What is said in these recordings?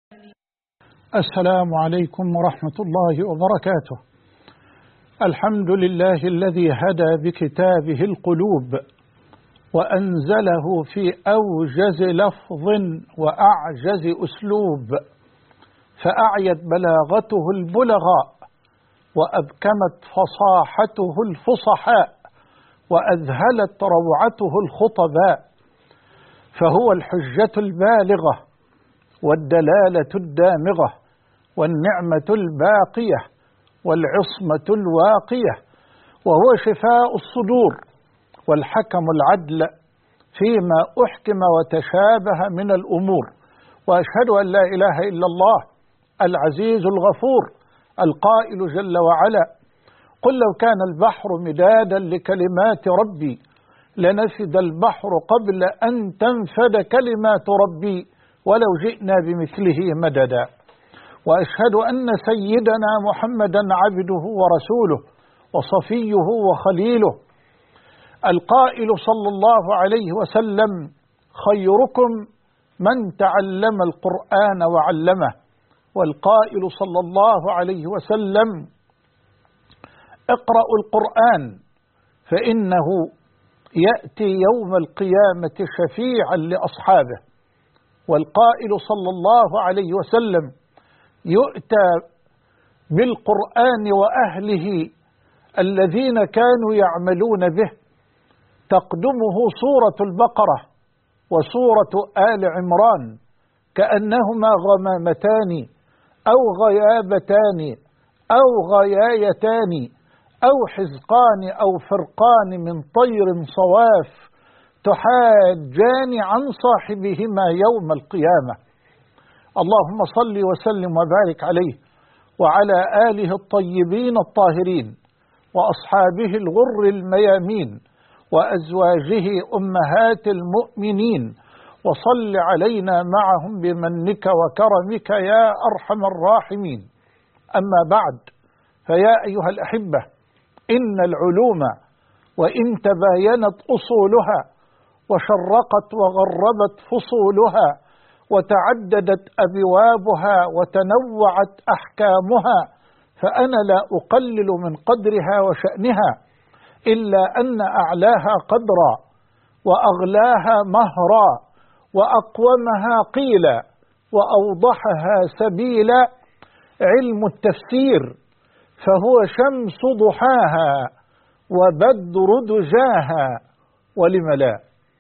السلام عليكم ورحمة الله وبركاته. الحمد لله الذي هدى بكتابه القلوب وأنزله في أوجز لفظ وأعجز أسلوب، فأعيت بلاغته البلغاء وأبكمت فصاحته الفصحاء وأذهلت روعته الخطباء، فهو الحجة البالغة والدلالة الدامغة والنعمة الباقية والعصمة الواقية، وهو شفاء الصدور والحكم العدل فيما أحكم وتشابه من الأمور. وأشهد أن لا إله إلا الله العزيز الغفور القائل جل وعلا: قل لو كان البحر مدادا لكلمات ربي لنفد البحر قبل أن تنفد كلمات ربي ولو جئنا بمثله مددا. وأشهد أن سيدنا محمدا عبده ورسوله وصفيه وخليله، القائل صلى الله عليه وسلم: خيركم من تعلم القرآن وعلمه. والقائل صلى الله عليه وسلم: اقرأوا القرآن فإنه يأتي يوم القيامة شفيعا لأصحابه. والقائل صلى الله عليه وسلم: يؤتى بالقرآن وأهله الذين كانوا يعملون به، تقدمه سورة البقرة وسورة آل عمران كأنهما غمامتان أو غيابتان أو غيايتان أو حزقان أو فرقان من طير صواف تحاجان عن صاحبهما يوم القيامة. اللهم صل وسلم وبارك عليه وعلى آله الطيبين الطاهرين وأصحابه الغر الميامين وأزواجه أمهات المؤمنين، وصل علينا معهم بمنك وكرمك يا أرحم الراحمين. أما بعد، فيا أيها الأحبة، إن العلوم وإن تباينت أصولها وشرقت وغربت فصولها وتعددت أبوابها وتنوعت أحكامها، فأنا لا أقلل من قدرها وشأنها، إلا أن أعلاها قدرا وأغلاها مهرا وأقومها قيلا وأوضحها سبيلا علم التفسير، فهو شمس ضحاها وبدر دجاها، ولم لا.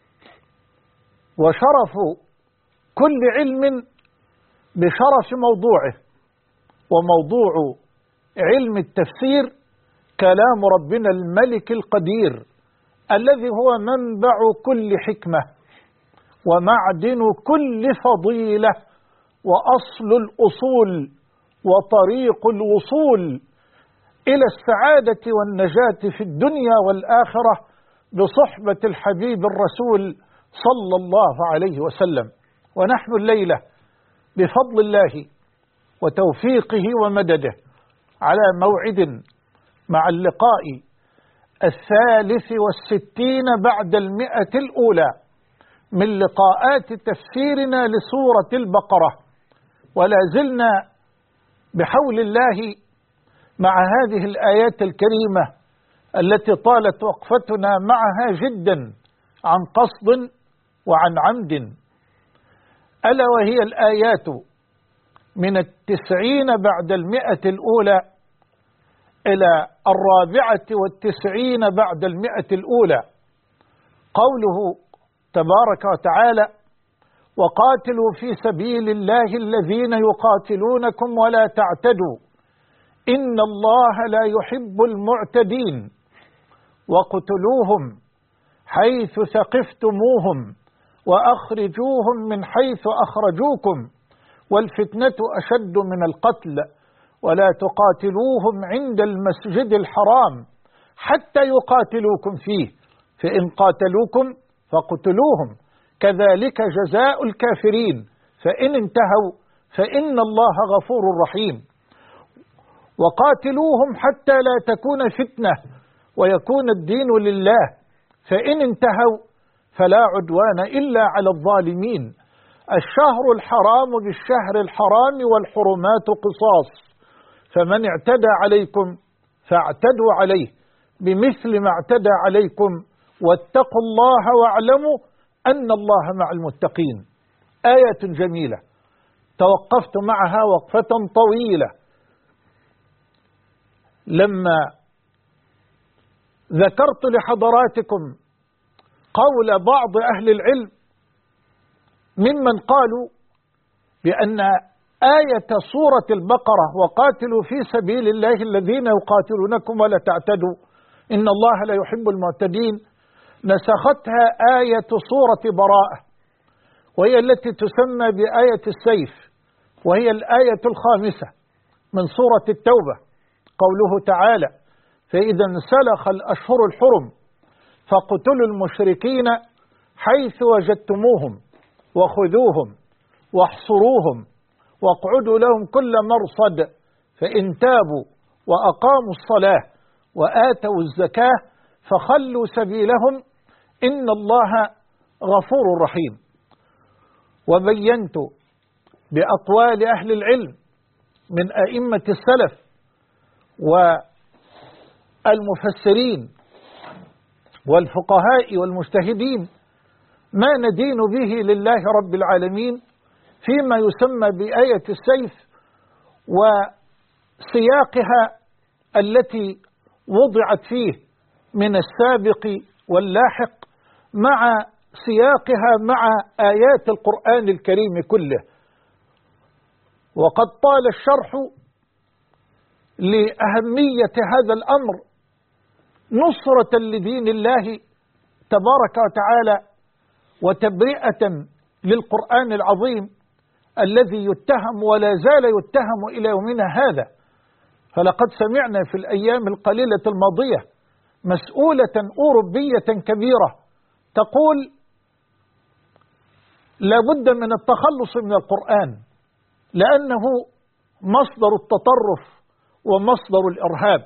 وشرف كل علم بشرف موضوعه، وموضوع علم التفسير كلام ربنا الملك القدير الذي هو منبع كل حكمة ومعدن كل فضيلة وأصل الأصول وطريق الوصول إلى السعادة والنجاة في الدنيا والآخرة بصحبة الحبيب الرسول صلى الله عليه وسلم. ونحن الليلة بفضل الله وتوفيقه ومدده على موعد مع اللقاء 63 بعد 100 الأولى من لقاءات تفسيرنا لسورة البقرة، ولا زلنا بحول الله مع هذه الآيات الكريمة التي طالت وقفتنا معها جدا عن قصد وعن عمد، ألا وهي الآيات من 90 بعد 100 الأولى إلى 94 بعد 100 الأولى. قوله تبارك وتعالى: وقاتلوا في سبيل الله الذين يقاتلونكم ولا تعتدوا إن الله لا يحب المعتدين وقتلوهم حيث ثقفتموهم وأخرجوهم من حيث أخرجوكم والفتنة أشد من القتل ولا تقاتلوهم عند المسجد الحرام حتى يقاتلوكم فيه فإن قاتلوكم فاقتلوهم كذلك جزاء الكافرين فإن انتهوا فإن الله غفور رحيم. وقاتلوهم حتى لا تكون فتنة ويكون الدين لله فإن انتهوا فلا عدوان إلا على الظالمين. الشهر الحرام بالشهر الحرام والحرمات قصاص، فمن اعتدى عليكم فاعتدوا عليه بمثل ما اعتدى عليكم واتقوا الله واعلموا أن الله مع المتقين. آية جميلة توقفت معها وقفة طويلة لما ذكرت لحضراتكم قول بعض أهل العلم ممن قالوا بأن آية سورة البقرة وقاتلوا في سبيل الله الذين يقاتلونكم ولا تعتدوا إن الله لا يحب المعتدين نسختها آية سورة براءة، وهي التي تسمى بآية السيف، وهي الآية الخامسة من سورة التوبة، قوله تعالى: فإذا انسلخ الأشهر الحرم فاقتلوا المشركين حيث وجدتموهم وخذوهم واحصروهم واقعدوا لهم كل مرصد فإن تابوا وأقاموا الصلاة وآتوا الزكاة فخلوا سبيلهم إن الله غفور رحيم. وبينت بأقوال أهل العلم من أئمة السلف والمفسرين والفقهاء والمجتهدين ما ندين به لله رب العالمين فيما يسمى بآية السيف وسياقها التي وضعت فيه من السابق واللاحق مع سياقها مع آيات القرآن الكريم كله. وقد طال الشرح لأهمية هذا الأمر نصرة لدين الله تبارك وتعالى وتبرئة للقرآن العظيم الذي يتهم ولا زال يتهم إلى يومنا هذا. فلقد سمعنا في الأيام القليلة الماضية مسؤولة أوروبية كبيرة تقول لابد من التخلص من القرآن لأنه مصدر التطرف ومصدر الإرهاب.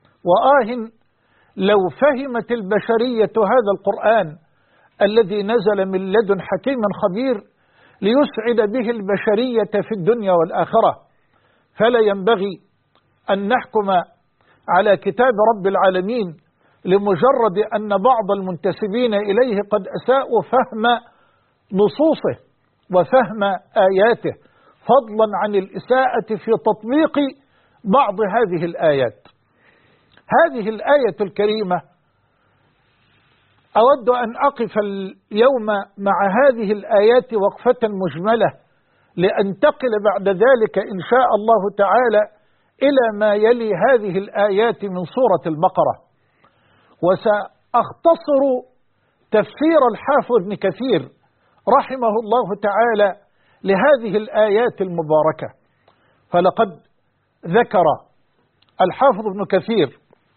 لو فهمت البشرية هذا القرآن الذي نزل من لدن حكيم خبير ليسعد به البشرية في الدنيا والآخرة، فلا ينبغي أن نحكم على كتاب رب العالمين لمجرد أن بعض المنتسبين إليه قد أساءوا فهم نصوصه وفهم آياته، فضلا عن الإساءة في تطبيق بعض هذه الآيات. هذه الآية الكريمة أود أن أقف اليوم مع هذه الآيات وقفة مجملة لأنتقل بعد ذلك إن شاء الله تعالى إلى ما يلي هذه الآيات من سورة البقرة. وسأختصر تفسير الحافظ ابن كثير رحمه الله تعالى لهذه الآيات المباركة. فلقد ذكر الحافظ ابن كثير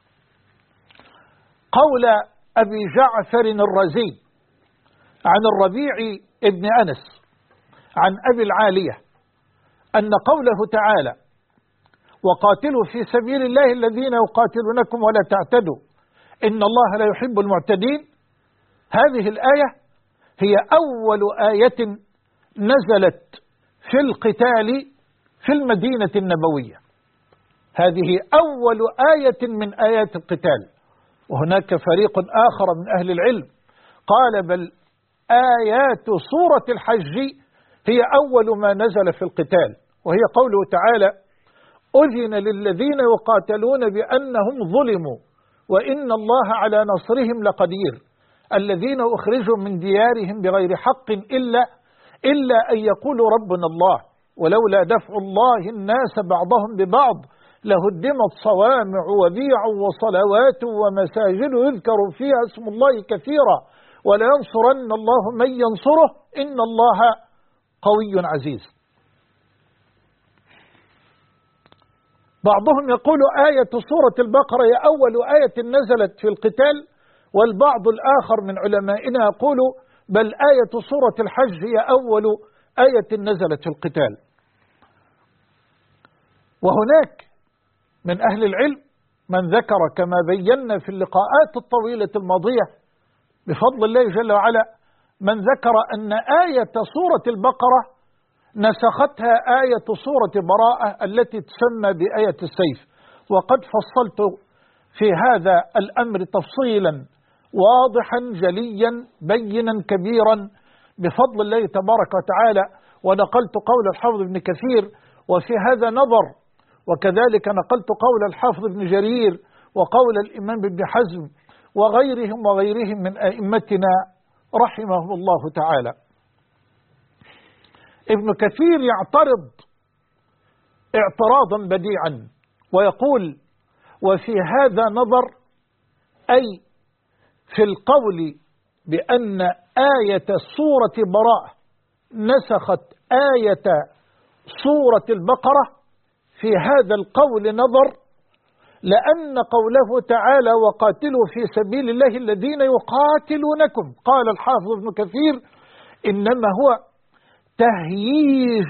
قول أبي جعفر الرازي عن الربيع ابن أنس عن أبي العالية أن قوله تعالى: وقاتلوا في سبيل الله الذين يقاتلونكم ولا تعتدوا إن الله لا يحب المعتدين، هذه الآية هي أول آية نزلت في القتال في المدينة النبوية. هذه أول آية من آيات القتال. وهناك فريق آخر من أهل العلم قال بل آيات سورة الحج هي أول ما نزل في القتال، وهي قوله تعالى: أذن للذين يقاتلون بأنهم ظلموا وإن الله على نصرهم لقدير الذين أخرجوا من ديارهم بغير حق إلا أن يقولوا ربنا الله ولولا دفع الله الناس بعضهم ببعض لهدمت صوامع وبيع وصلوات ومساجد يذكر فيها اسم الله كثيرا ولينصرن الله من ينصره إن الله قوي عزيز. بعضهم يقول آية سورة البقرة هي أول آية نزلت في القتال، والبعض الآخر من علمائنا يقول بل آية سورة الحج هي أول آية نزلت في القتال. وهناك من أهل العلم من ذكر كما بينا في اللقاءات الطويلة الماضية بفضل الله جل وعلا من ذكر أن آية سورة البقرة نسختها آية سورة براءة التي تسمى بآية السيف، وقد فصلت في هذا الأمر تفصيلا واضحا جليا بينا كبيرا بفضل الله تبارك وتعالى، ونقلت قول الحافظ ابن كثير وفي هذا نظر، وكذلك نقلت قول الحافظ ابن جرير وقول الإمام ابن حزم وغيرهم من أئمتنا رحمه الله تعالى. ابن كثير يعترض اعتراضا بديعا ويقول: وفي هذا نظر، أي في القول بأن آية سورة براءة نسخت آية سورة البقرة، في هذا القول نظر، لأن قوله تعالى: وقاتلوا في سبيل الله الذين يقاتلونكم، قال الحافظ ابن كثير: إنما هو تهييج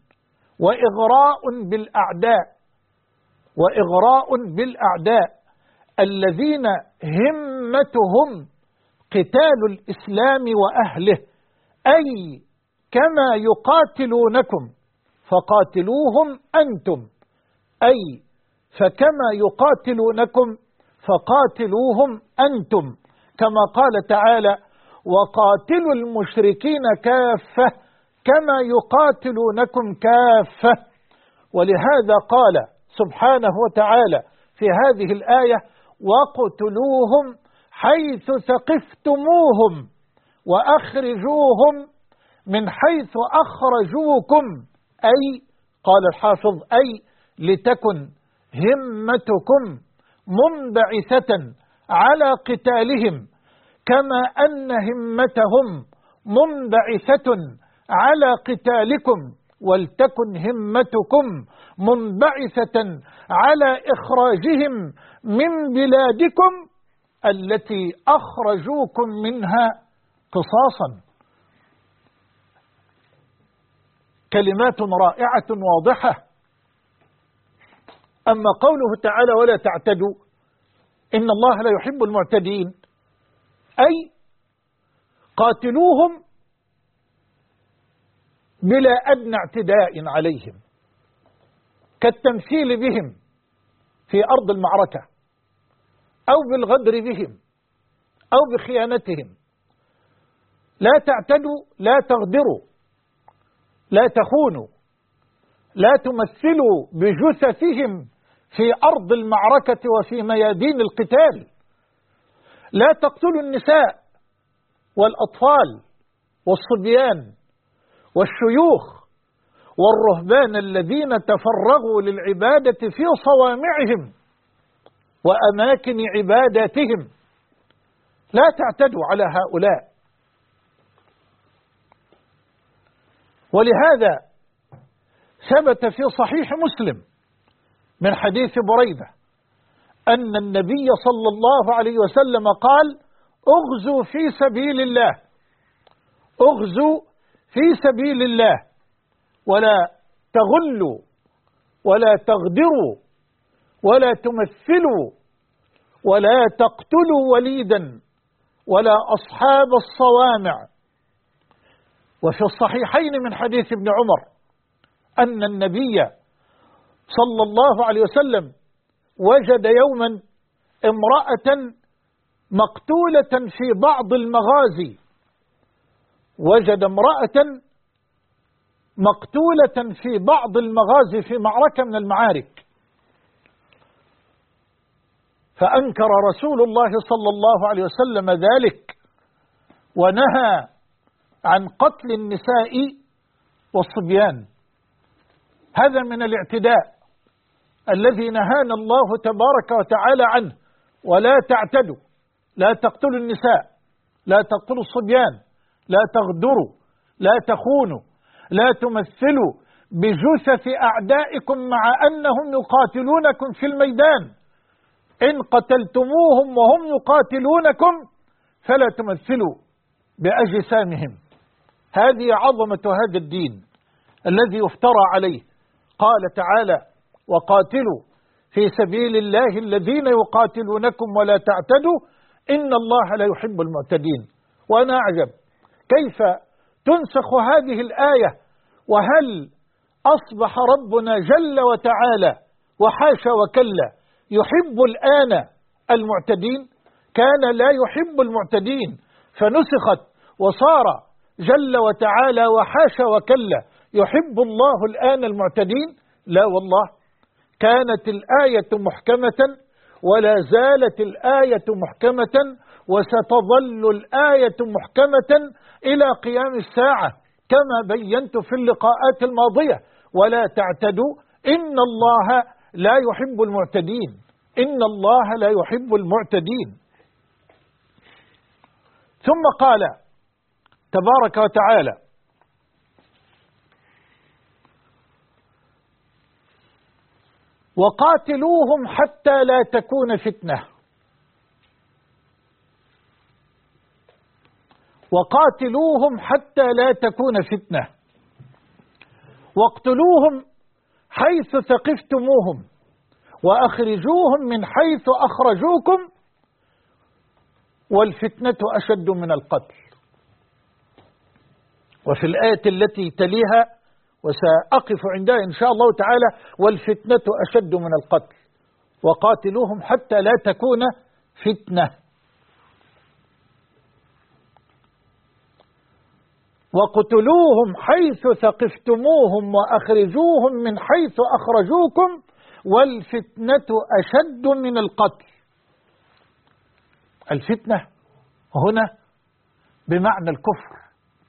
وإغراء بالأعداء الذين همتهم قتال الإسلام وأهله، أي كما يقاتلونكم فقاتلوهم أنتم، أي فكما يقاتلونكم فقاتلوهم أنتم، كما قال تعالى: وقاتلوا المشركين كافة كما يقاتلونكم كافة. ولهذا قال سبحانه وتعالى في هذه الآية: وقتلوهم حيث ثقفتموهم وأخرجوهم من حيث أخرجوكم، أي قال الحافظ: أي لتكن همتكم منبعثة على قتالهم كما أن همتهم منبعثة على قتالكم، ولتكن همتكم منبعثة على إخراجهم من بلادكم التي أخرجوكم منها قصاصا. كلمات رائعة واضحة. أما قوله تعالى: ولا تعتدوا إن الله لا يحب المعتدين، أي قاتلوهم بلا أدنى اعتداء عليهم، كالتمثيل بهم في أرض المعركة، أو بالغدر بهم، أو بخيانتهم. لا تعتدوا، لا تغدروا، لا تخونوا، لا تمثلوا بجثثهم في أرض المعركة وفي ميادين القتال. لا تقتلوا النساء والأطفال والصبيان والشيوخ والرهبان الذين تفرغوا للعبادة في صوامعهم وأماكن عباداتهم. لا تعتدوا على هؤلاء. ولهذا ثبت في صحيح مسلم من حديث بريدة أن النبي صلى الله عليه وسلم قال: اغزوا في سبيل الله، اغزوا في سبيل الله، ولا تغلوا ولا تغدروا ولا تمثلوا ولا تقتلوا وليدا ولا أصحاب الصوامع. وفي الصحيحين من حديث ابن عمر أن النبي صلى الله عليه وسلم وجد يوما امرأة مقتولة في بعض المغازي، وجد امرأة مقتولة في بعض المغازي في معركة من المعارك، فأنكر رسول الله صلى الله عليه وسلم ذلك ونهى عن قتل النساء والصبيان. هذا من الاعتداء الذي نهانا الله تبارك وتعالى عنه. ولا تعتدوا، لا تقتلوا النساء، لا تقتلوا الصبيان، لا تغدروا، لا تخونوا، لا تمثلوا بجثث أعدائكم مع أنهم يقاتلونكم في الميدان. إن قتلتموهم وهم يقاتلونكم فلا تمثلوا بأجسامهم. هذه عظمة هذا الدين الذي يفترى عليه. قال تعالى: وقاتلوا في سبيل الله الذين يقاتلونكم ولا تعتدوا إن الله لا يحب المعتدين. وأنا أعجب كيف تنسخ هذه الآية؟ وهل أصبح ربنا جل وتعالى وحاشا وكلا يحب الآن المعتدين؟ كان لا يحب المعتدين فنسخت وصار جل وتعالى وحاشا وكلا يحب الله الآن المعتدين؟ لا والله، كانت الآية محكمة ولا زالت الآية محكمة وستظل الآية محكمة إلى قيام الساعة كما بينت في اللقاءات الماضية. ولا تعتدوا إن الله لا يحب المعتدين، إن الله لا يحب المعتدين. ثم قال تبارك وتعالى: وقاتلوهم حتى لا تكون فتنة، وقاتلوهم حتى لا تكون فتنة، واقتلوهم حيث ثقفتموهم وأخرجوهم من حيث أخرجوكم والفتنة أشد من القتل. وفي الآية التي تليها وسأقف عندها إن شاء الله تعالى: والفتنة أشد من القتل، وقاتلوهم حتى لا تكون فتنة. وقتلوهم حيث ثقفتموهم وأخرجوهم من حيث أخرجوكم والفتنة أشد من القتل. الفتنة هنا بمعنى الكفر،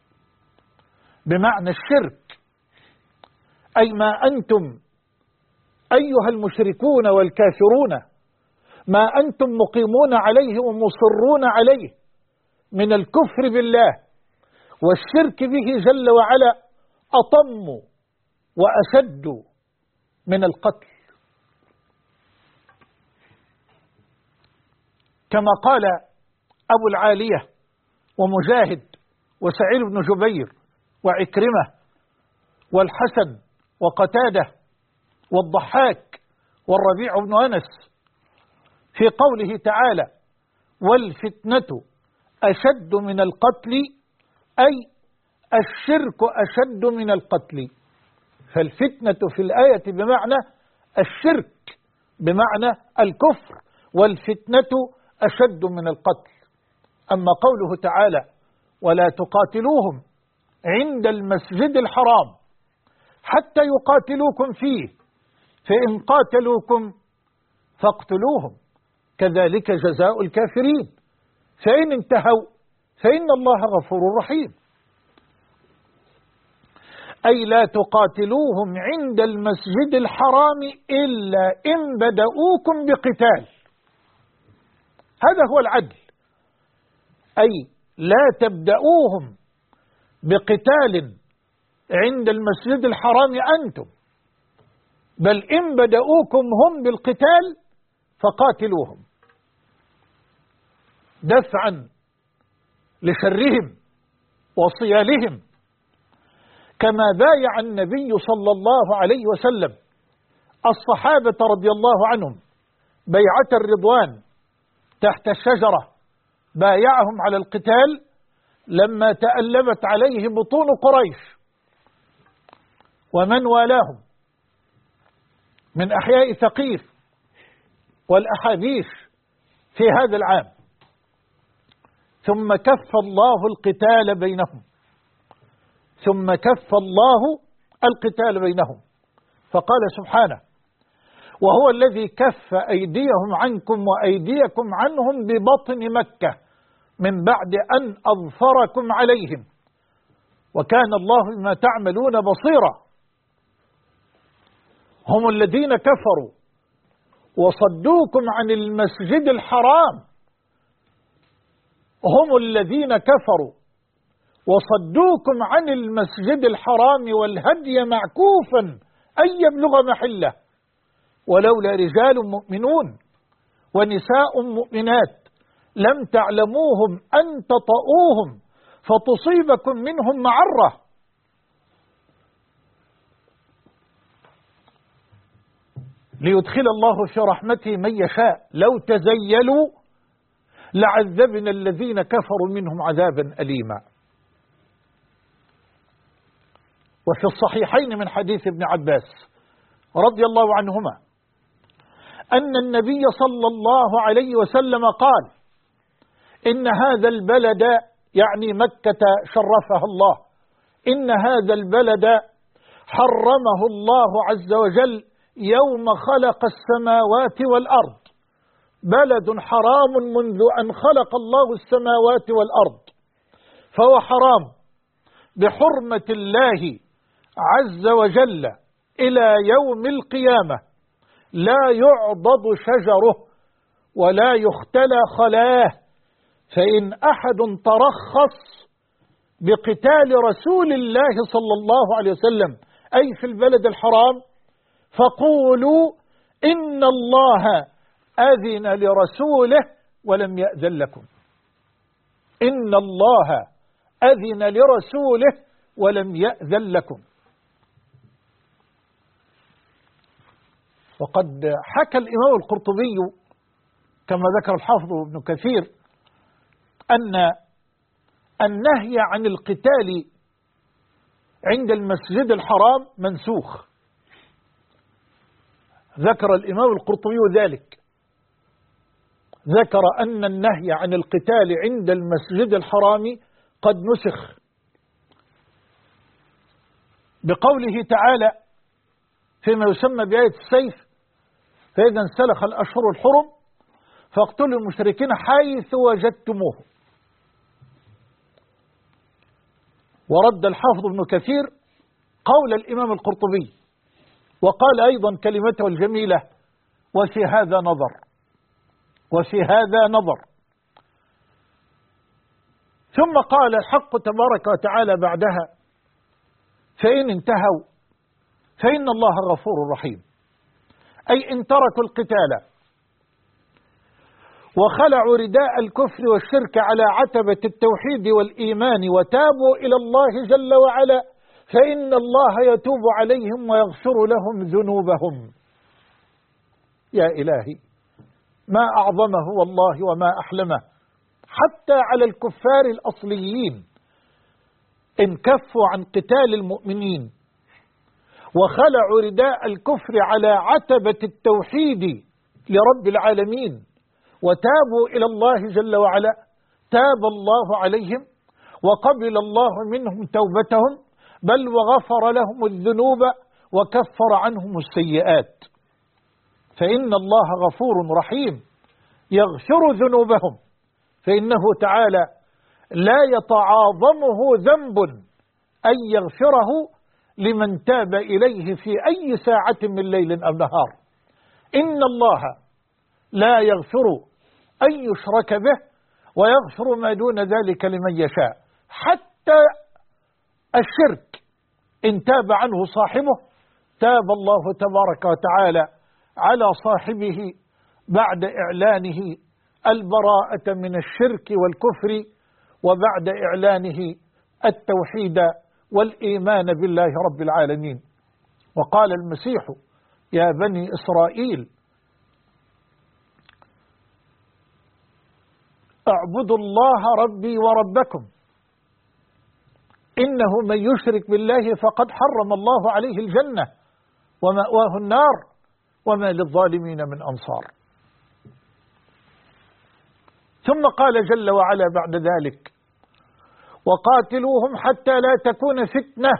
بمعنى الشرك، أي ما أنتم أيها المشركون والكافرون ما أنتم مقيمون عليه ومصرون عليه من الكفر بالله والشرك به جل وعلا أطم وأشد من القتل. كما قال أبو العالية ومجاهد وسعيد بن جبير وعكرمة والحسن وقتادة والضحاك والربيع بن أنس في قوله تعالى: والفتنة أشد من القتل، أي الشرك أشد من القتل. فالفتنة في الآية بمعنى الشرك، بمعنى الكفر، والفتنة أشد من القتل. أما قوله تعالى: ولا تقاتلوهم عند المسجد الحرام حتى يقاتلوكم فيه فإن قاتلوكم فاقتلوهم كذلك جزاء الكافرين فإن انتهوا فإن الله غفور رحيم. أي لا تقاتلوهم عند المسجد الحرام إلا إن بدأوكم بقتال. هذا هو العدل، أي لا تبدأوهم بقتال عند المسجد الحرام أنتم، بل إن بدأوكم هم بالقتال فقاتلوهم دفعا لشرهم وصيالهم، كما بايع النبي صلى الله عليه وسلم الصحابة رضي الله عنهم بيعة الرضوان تحت الشجرة، بايعهم على القتال لما تألمت عليه بطون قريش ومن والاهم من أحياء ثقيف والأحابيش في هذا العام، ثم كف الله القتال بينهم، ثم كف الله القتال بينهم، فقال سبحانه: وهو الذي كف أيديهم عنكم وأيديكم عنهم ببطن مكة من بعد أن أظفركم عليهم وكان الله بما تعملون بصيرا. هم الذين كفروا وصدوكم عن المسجد الحرام، هم الذين كفروا وصدوكم عن المسجد الحرام والهدي معكوفا أن يبلغ محله ولولا رجال مؤمنون ونساء مؤمنات لم تعلموهم أن تطؤوهم فتصيبكم منهم معرة ليدخل الله في رحمته من يشاء لو تزيلوا لعذبنا الذين كفروا منهم عذابا أليما. وفي الصحيحين من حديث ابن عباس رضي الله عنهما أن النبي صلى الله عليه وسلم قال: إن هذا البلد، يعني مكة شرفها الله، إن هذا البلد حرمه الله عز وجل يوم خلق السماوات والأرض، بلد حرام منذ أن خلق الله السماوات والأرض، فهو حرام بحرمة الله عز وجل إلى يوم القيامة، لا يعضد شجره ولا يختلى خلاه. فإن أحد ترخص بقتال رسول الله صلى الله عليه وسلم أي في البلد الحرام فقولوا إن الله أذن لرسوله ولم يأذن لكم. إن الله أذن لرسوله ولم يأذن لكم. وقد حكى الإمام القرطبي كما ذكر الحافظ ابن كثير أن النهي عن القتال عند المسجد الحرام منسوخ. ذكر الإمام القرطبي ذلك، ذكر أن النهي عن القتال عند المسجد الحرام قد نسخ بقوله تعالى فيما يسمى بآية السيف: فإذا انسلخ الأشهر الحرم فاقتلوا المشركين حيث وجدتموه. ورد الحافظ ابن كثير قول الإمام القرطبي وقال أيضا كلمته الجميلة: وفي هذا نظر، وفي هذا نظر. ثم قال الحق تبارك وتعالى بعدها: فإن انتهوا فإن الله غفور رحيم، أي إن تركوا القتال وخلعوا رداء الكفر والشرك على عتبة التوحيد والإيمان وتابوا إلى الله جل وعلا فإن الله يتوب عليهم ويغفر لهم ذنوبهم. يا إلهي، ما أعظمه والله وما أحلمه. حتى على الكفار الأصليين إن كفوا عن قتال المؤمنين وخلعوا رداء الكفر على عتبة التوحيد لرب العالمين وتابوا إلى الله جل وعلا تاب الله عليهم وقبل الله منهم توبتهم، بل وغفر لهم الذنوب وكفر عنهم السيئات. فإن الله غفور رحيم يغفر ذنوبهم، فإنه تعالى لا يتعاظمه ذنب أن يغفره لمن تاب إليه في أي ساعة من ليل أو نهار. إن الله لا يغفر أن يشرك به ويغفر ما دون ذلك لمن يشاء. حتى الشرك إن تاب عنه صاحبه تاب الله تبارك وتعالى على صاحبه بعد إعلانه البراءة من الشرك والكفر وبعد إعلانه التوحيد والإيمان بالله رب العالمين. وقال المسيح: يا بني إسرائيل اعبدوا الله ربي وربكم إنه من يشرك بالله فقد حرم الله عليه الجنة ومأواه النار وما للظالمين من أنصار. ثم قال جل وعلا بعد ذلك: وقاتلوهم حتى لا تكون فتنة،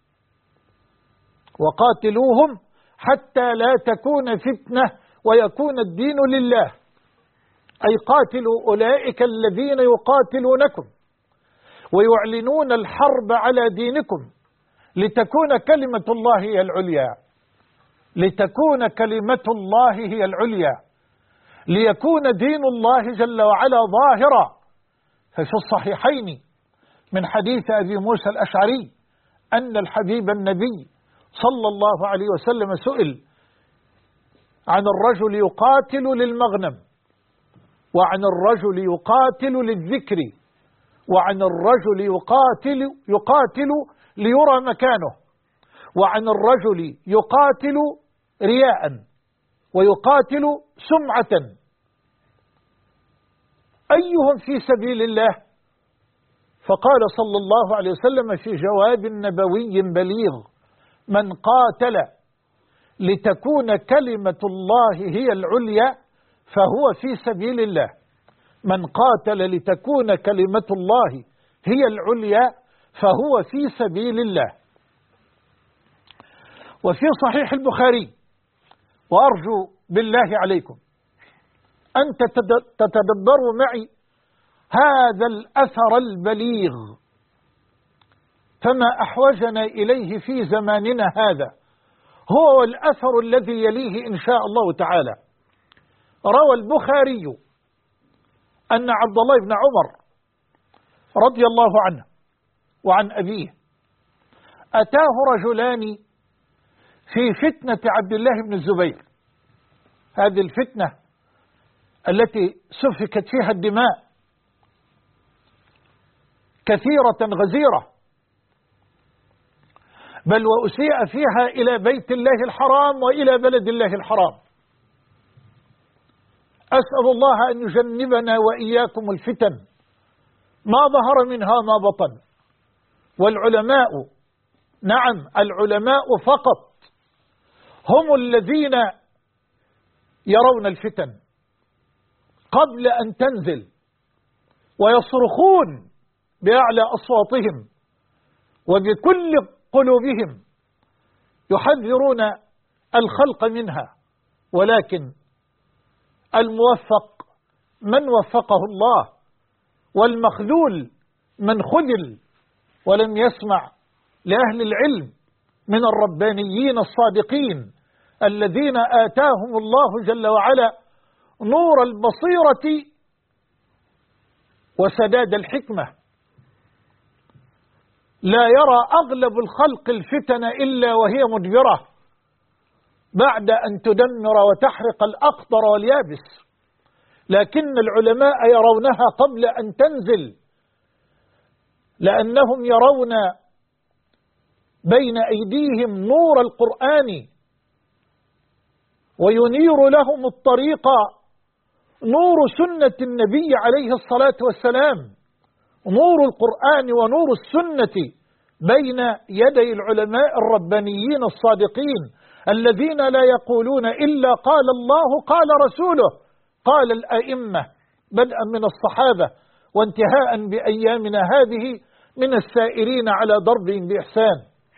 وقاتلوهم حتى لا تكون فتنة ويكون الدين لله، أي قاتلوا أولئك الذين يقاتلونكم ويعلنون الحرب على دينكم لتكون كلمة الله هي العليا، لتكون كلمة الله هي العليا، ليكون دين الله جل وعلا ظاهرا. ففي الصحيحين من حديث أبي موسى الأشعري أن الحبيب النبي صلى الله عليه وسلم سئل عن الرجل يقاتل للمغنم، وعن الرجل يقاتل للذكر، وعن الرجل يقاتل ليرى مكانه، وعن الرجل يقاتل رياء ويقاتل سمعة، أيهم في سبيل الله؟ فقال صلى الله عليه وسلم في جواب نبوي بليغ: من قاتل لتكون كلمة الله هي العليا فهو في سبيل الله. من قاتل لتكون كلمة الله هي العليا فهو في سبيل الله. وفي صحيح البخاري، وأرجو بالله عليكم أن تتدبروا معي هذا الأثر البليغ، فما أحوجنا إليه في زماننا هذا هو الأثر الذي يليه إن شاء الله تعالى. روى البخاري أن عبد الله بن عمر رضي الله عنه وعن أبيه أتاه رجلان في فتنة عبد الله بن الزبير، هذه الفتنة التي سفكت فيها الدماء كثيرة غزيرة، بل وأسيء فيها إلى بيت الله الحرام وإلى بلد الله الحرام. أسأل الله أن يجنبنا وإياكم الفتن ما ظهر منها ما بطن. والعلماء، نعم العلماء فقط، هم الذين يرون الفتن قبل أن تنزل، ويصرخون بأعلى أصواتهم وبكل قلوبهم يحذرون الخلق منها. ولكن الموفق من وفقه الله، والمخذول من خذل ولم يسمع لأهل العلم من الربانيين الصادقين الذين آتاهم الله جل وعلا نور البصيرة وسداد الحكمة. لا يرى أغلب الخلق الفتن إلا وهي مدبرة بعد أن تدمر وتحرق الأخضر واليابس، لكن العلماء يرونها قبل أن تنزل، لأنهم يرون بين أيديهم نور القرآن، وينير لهم الطريق نور سنة النبي عليه الصلاة والسلام. نور القرآن ونور السنة بين يدي العلماء الربانيين الصادقين الذين لا يقولون إلا قال الله قال رسوله قال الأئمة، بدءا من الصحابة وانتهاء بأيامنا هذه من السائرين على ضربهم بإحسان.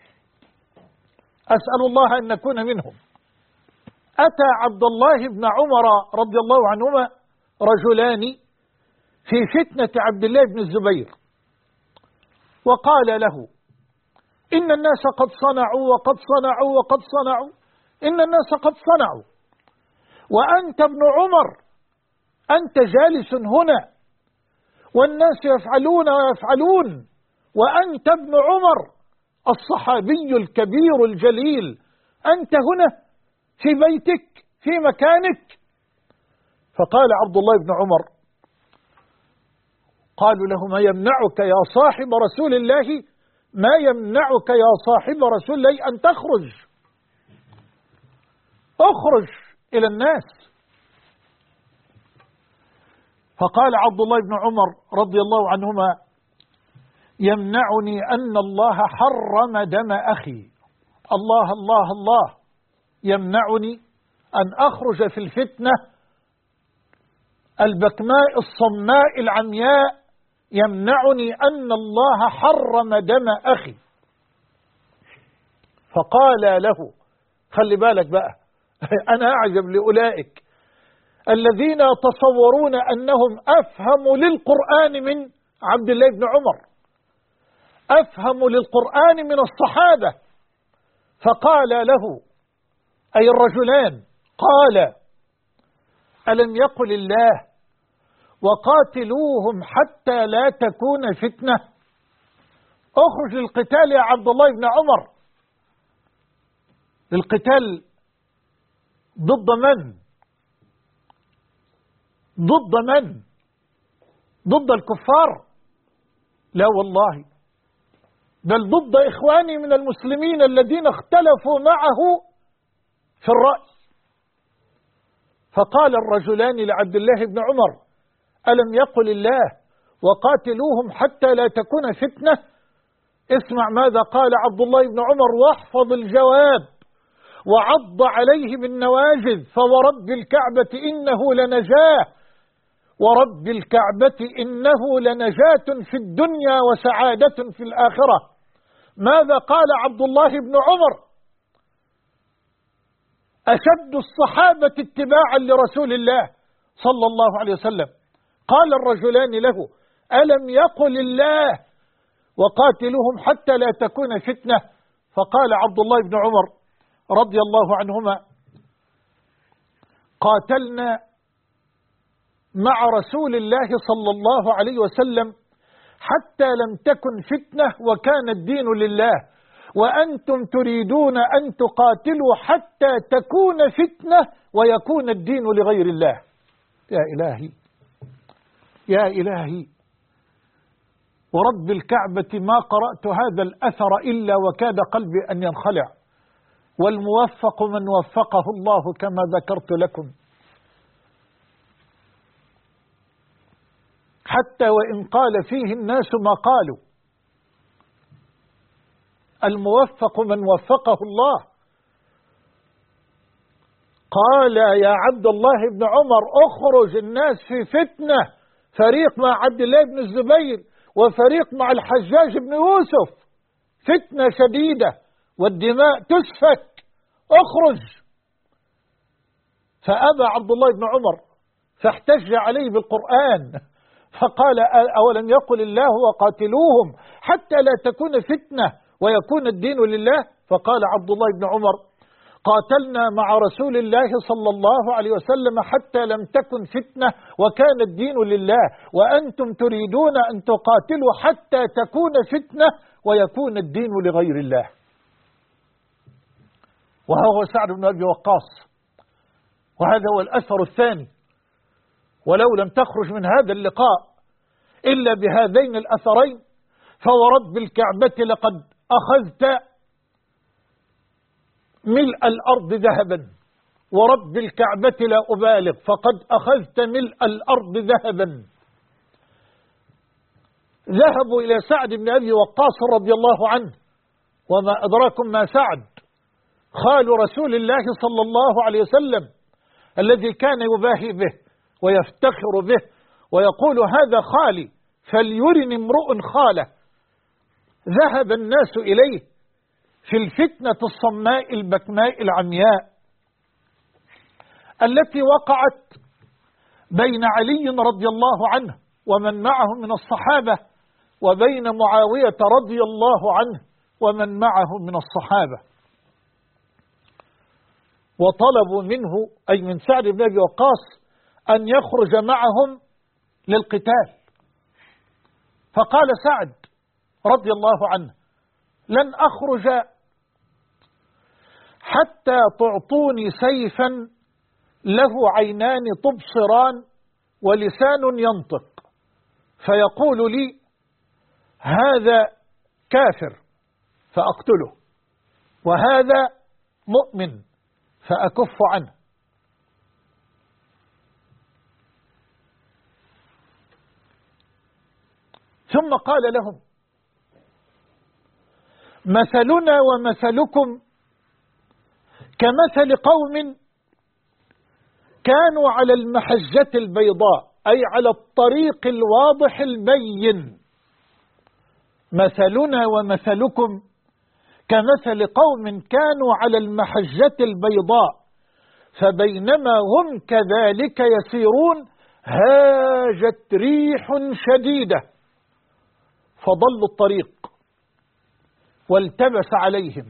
أسأل الله أن نكون منهم. أتى عبد الله بن عمر رضي الله عنهما رجلان في فتنة عبد الله بن الزبير، وقال له: إن الناس قد صنعوا وقد صنعوا وقد صنعوا، إن الناس قد صنعوا، وأنت ابن عمر أنت جالس هنا، والناس يفعلون ويفعلون، وأنت ابن عمر الصحابي الكبير الجليل، أنت هنا في بيتك في مكانك. فقال عبد الله بن عمر: قالوا له: ما يمنعك يا صاحب رسول الله، ما يمنعك يا صاحب رسول الله أن تخرج، اخرج إلى الناس. فقال عبد الله بن عمر رضي الله عنهما: يمنعني أن الله حرم دم أخي. الله الله الله، يمنعني أن أخرج في الفتنة البكماء الصماء العمياء، يمنعني أن الله حرم دم أخي. فقال له، خلي بالك بقى، أنا أعجب لأولئك الذين يتصورون أنهم أفهموا للقرآن من عبد الله بن عمر، أفهموا للقرآن من الصحابة. فقال له أي الرجلان، قال: ألم يقل الله وقاتلوهم حتى لا تكون فتنة؟ اخرج للقتال يا عبد الله بن عمر. للقتال ضد من؟ ضد من؟ ضد الكفار؟ لا والله، بل ضد إخواني من المسلمين الذين اختلفوا معه في الرأي. فقال الرجلان لعبد الله بن عمر: ألم يقل الله وقاتلوهم حتى لا تكون فتنة. اسمع ماذا قال عبد الله بن عمر واحفظ الجواب، وعض عليه بالنواجذ: فورب الكعبة إنه لنجاة، ورب الكعبة إنه لنجاة في الدنيا وسعادة في الآخرة. ماذا قال عبد الله بن عمر؟ أشد الصحابة اتباعا لرسول الله صلى الله عليه وسلم. قال الرجلان له: ألم يقل الله وقاتلهم حتى لا تكون فتنة؟ فقال عبد الله بن عمر رضي الله عنهما: قاتلنا مع رسول الله صلى الله عليه وسلم حتى لم تكن فتنة وكان الدين لله، وأنتم تريدون أن تقاتلوا حتى تكون فتنة ويكون الدين لغير الله. يا إلهي يا إلهي، ورب الكعبة ما قرأت هذا الأثر إلا وكاد قلبي أن ينخلع، والموفق من وفقه الله كما ذكرت لكم. حتى وإن قال فيه الناس ما قالوا، الموفق من وفقه الله. قال يا عبد الله بن عمر: اخرج، الناس في فتنة، فريق مع عبد الله بن الزبير وفريق مع الحجاج بن يوسف، فتنة شديدة والدماء تسفك، اخرج. فأبى عبد الله بن عمر، فاحتج عليه بالقرآن فقال: أولم يقل الله وقاتلوهم حتى لا تكون فتنة ويكون الدين لله؟ فقال عبد الله بن عمر: قاتلنا مع رسول الله صلى الله عليه وسلم حتى لم تكن فتنة وكان الدين لله، وأنتم تريدون أن تقاتلوا حتى تكون فتنة ويكون الدين لغير الله. وهو سعد بن أبي وقاص، وهذا هو الأثر الثاني. ولو لم تخرج من هذا اللقاء إلا بهذين الأثرين، فورب الكعبة لقد أخذت ملء الأرض ذهبا، ورب الكعبة لا أبالغ فقد أخذت ملء الأرض ذهبا. ذهبوا إلى سعد بن أبي وقاص رضي الله عنه، وما أدراكم ما سعد، خال رسول الله صلى الله عليه وسلم الذي كان يباهي به ويفتخر به ويقول: هذا خالي فليرني امرؤ خاله. ذهب الناس إليه في الفتنة الصماء البكماء العمياء التي وقعت بين علي رضي الله عنه ومن معه من الصحابة، وبين معاوية رضي الله عنه ومن معه من الصحابة. وطلبوا منه، أي من سعد بن أبي وقاص، أن يخرج معهم للقتال. فقال سعد رضي الله عنه: لن أخرج حتى تعطوني سيفا له عينان تبصران ولسان ينطق، فيقول لي: هذا كافر فأقتله، وهذا مؤمن فأكف عنه. ثم قال لهم: مثلنا ومثلكم كمثل قوم كانوا على المحجة البيضاء، أي على الطريق الواضح البين. مثلنا ومثلكم كمثل قوم كانوا على المحجة البيضاء، فبينما هم كذلك يسيرون هاجت ريح شديدة فضلوا الطريق والتبس عليهم.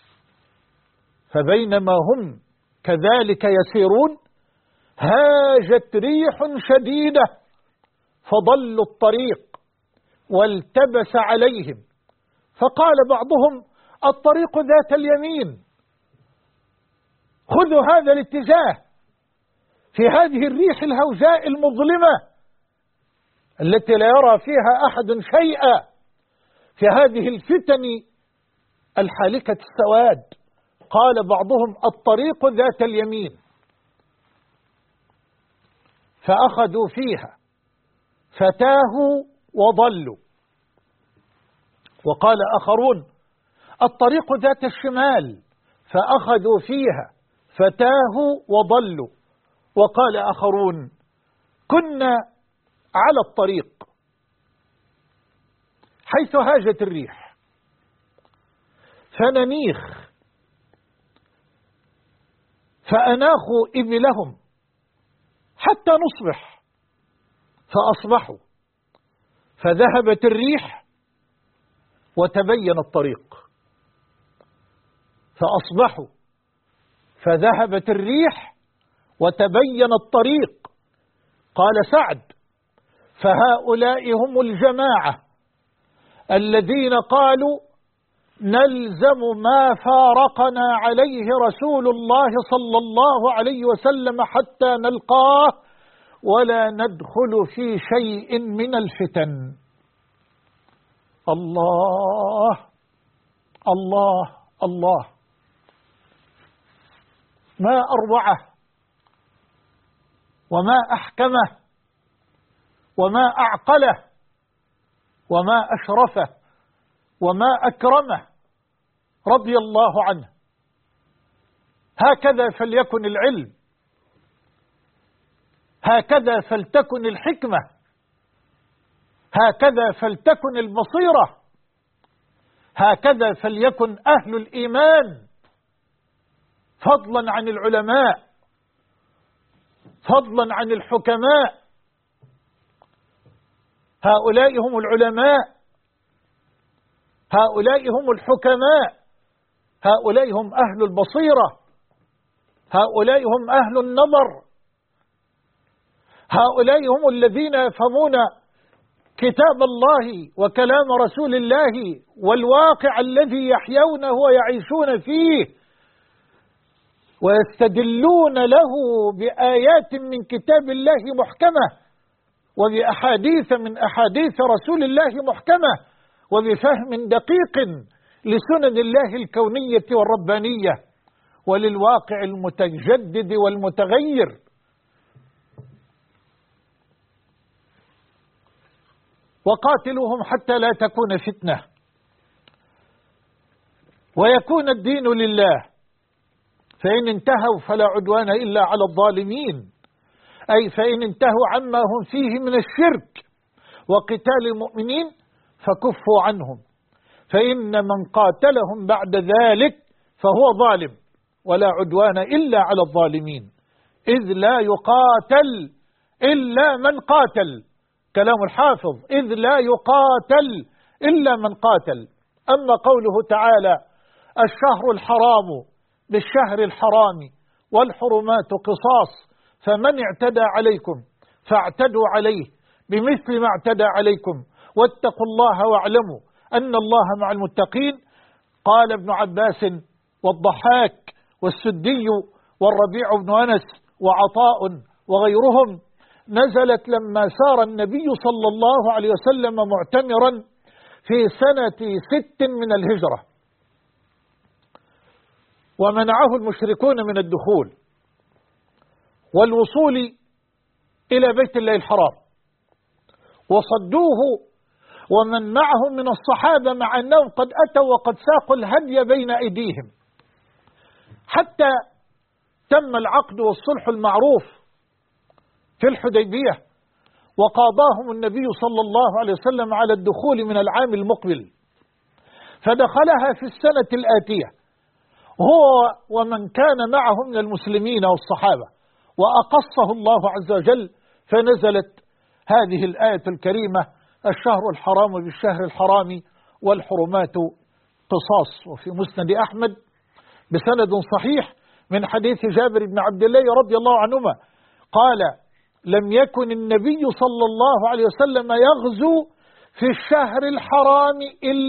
فبينما هم كذلك يسيرون هاجت ريح شديدة فضلوا الطريق والتبس عليهم. فقال بعضهم: الطريق ذات اليمين، خذوا هذا الاتجاه في هذه الريح الهوجاء المظلمة التي لا يرى فيها أحد شيئا، في هذه الفتن الحالكة السواد. قال بعضهم: الطريق ذات اليمين. فأخذوا فيها فتاهوا وضلوا. وقال آخرون الطريق ذات الشمال فأخذوا فيها فتاهوا وضلوا. وقال آخرون كنا على الطريق حيث هاجت الريح فننيخ فأناخوا إبلهم حتى نصبح فأصبحوا فذهبت الريح وتبين الطريق. فأصبحوا فذهبت الريح وتبين الطريق. قال سعد فهؤلاء هم الجماعة الذين قالوا نلزم ما فارقنا عليه رسول الله صلى الله عليه وسلم حتى نلقاه ولا ندخل في شيء من الفتن. الله الله الله، ما أروعه وما أحكمه وما أعقله وما أشرفه وما أكرمه رضي الله عنه. هكذا فليكن العلم، هكذا فلتكن الحكمة، هكذا فلتكن البصيرة، هكذا فليكن أهل الإيمان، فضلا عن العلماء، فضلا عن الحكماء. هؤلاء هم العلماء، هؤلاء هم الحكماء، هؤلاء هم أهل البصيرة، هؤلاء هم أهل النظر، هؤلاء هم الذين يفهمون كتاب الله وكلام رسول الله والواقع الذي يحيونه ويعيشون فيه، ويستدلون له بآيات من كتاب الله محكمة وبأحاديث من أحاديث رسول الله محكمة وبفهم دقيق لسنن الله الكونية والربانية وللواقع المتجدد والمتغير. وقاتلوهم حتى لا تكون فتنة ويكون الدين لله، فإن انتهوا فلا عدوان إلا على الظالمين، أي فإن انتهوا عما هم فيه من الشرك وقتال المؤمنين فكفوا عنهم، فإن من قاتلهم بعد ذلك فهو ظالم، ولا عدوان إلا على الظالمين، إذ لا يقاتل إلا من قاتل. كلام الحافظ، إذ لا يقاتل إلا من قاتل. أما قوله تعالى الشهر الحرام بالشهر الحرام والحرمات قصاص فمن اعتدى عليكم فاعتدوا عليه بمثل ما اعتدى عليكم واتقوا الله واعلموا أن الله مع المتقين. قال ابن عباس والضحاك والسدي والربيع بن أنس وعطاء وغيرهم نزلت لما سار النبي صلى الله عليه وسلم معتمرا في سنة 6 من الهجرة، ومنعه المشركون من الدخول والوصول إلى بيت الله الحرام، وصدوه ومن معهم من الصحابة مع أنهم قد أتوا وقد ساقوا الهدي بين أيديهم، حتى تم العقد والصلح المعروف في الحديبية، وقاضاهم النبي صلى الله عليه وسلم على الدخول من العام المقبل، فدخلها في السنة الآتية هو ومن كان معه من المسلمين والصحابة، وأقصه الله عز وجل فنزلت هذه الآية الكريمة الشهر الحرام بالشهر الحرام والحرمات قصاص. وفي مسند أحمد بسند صحيح من حديث جابر بن عبد الله رضي الله عنهما قال لم يكن النبي صلى الله عليه وسلم يغزو في الشهر الحرام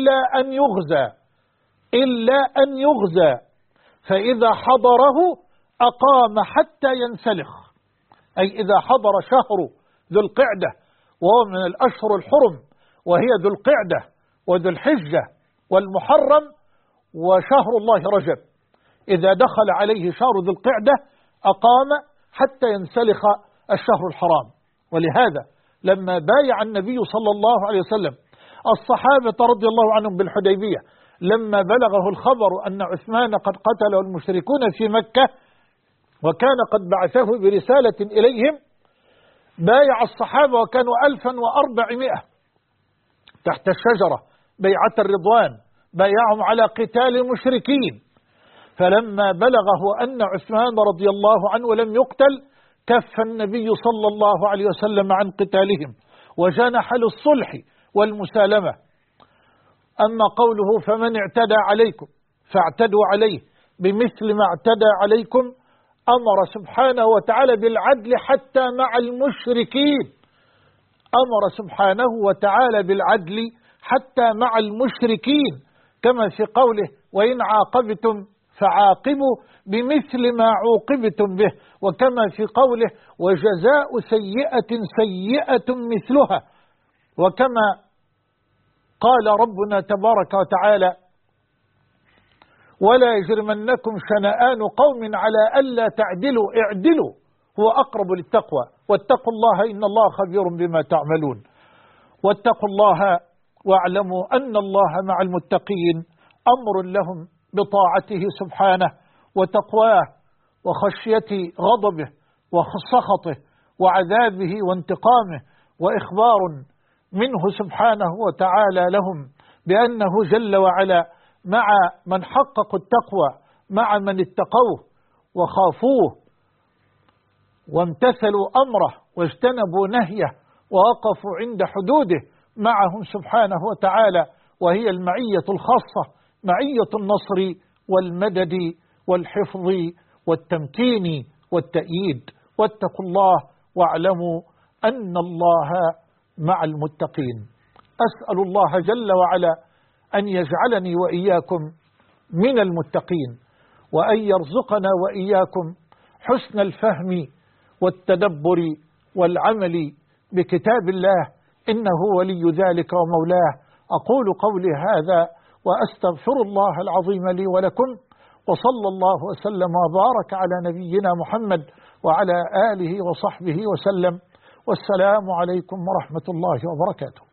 إلا أن يغزى فإذا حضره أقام حتى ينسلخ، أي إذا حضر شهر ذو القعدة وهو من الأشهر الحرم، وهي ذو القعدة وذو الحجة والمحرم وشهر الله رجب، إذا دخل عليه شهر ذو القعدة أقام حتى ينسلخ الشهر الحرام. ولهذا لما بايع النبي صلى الله عليه وسلم الصحابة رضي الله عنهم بالحديبية، لما بلغه الخبر أن عثمان قد قتله المشركون في مكة وكان قد بعثه برسالة إليهم، بايع الصحابة وكانوا 1400 تحت الشجرة بيعة الرضوان، بايعهم على قتال المشركين. فلما بلغه أن عثمان رضي الله عنه لم يقتل، كف النبي صلى الله عليه وسلم عن قتالهم وجنح للصلح والمسالمة. أما قوله فمن اعتدى عليكم فاعتدوا عليه بمثل ما اعتدى عليكم، أمر سبحانه وتعالى بالعدل حتى مع المشركين، أمر سبحانه وتعالى بالعدل حتى مع المشركين، كما في قوله وإن عاقبتم فعاقبوا بمثل ما عوقبتم به، وكما في قوله وجزاء سيئة سيئة مثلها، وكما قال ربنا تبارك وتعالى ولا يجرمنكم شنآن قوم على ألا تعدلوا اعدلوا هو أقرب للتقوى واتقوا الله إن الله خبير بما تعملون. واتقوا الله واعلموا أن الله مع المتقين، أمر لهم بطاعته سبحانه وتقواه وخشية غضبه وسخطه وعذابه وانتقامه، وإخبار منه سبحانه وتعالى لهم بأنه جل وعلا مع من حققوا التقوى، مع من اتقوه وخافوه وامتثلوا أمره واجتنبوا نهيه ووقفوا عند حدوده، معهم سبحانه وتعالى، وهي المعية الخاصة، معية النصر والمدد والحفظ والتمكين والتأييد. واتقوا الله واعلموا أن الله مع المتقين. أسأل الله جل وعلا أن يجعلني وإياكم من المتقين، وأن يرزقنا وإياكم حسن الفهم والتدبر والعمل بكتاب الله، إنه ولي ذلك ومولاه. أقول قولي هذا وأستغفر الله العظيم لي ولكم، وصلى الله وسلم وبارك على نبينا محمد وعلى آله وصحبه وسلم، والسلام عليكم ورحمة الله وبركاته.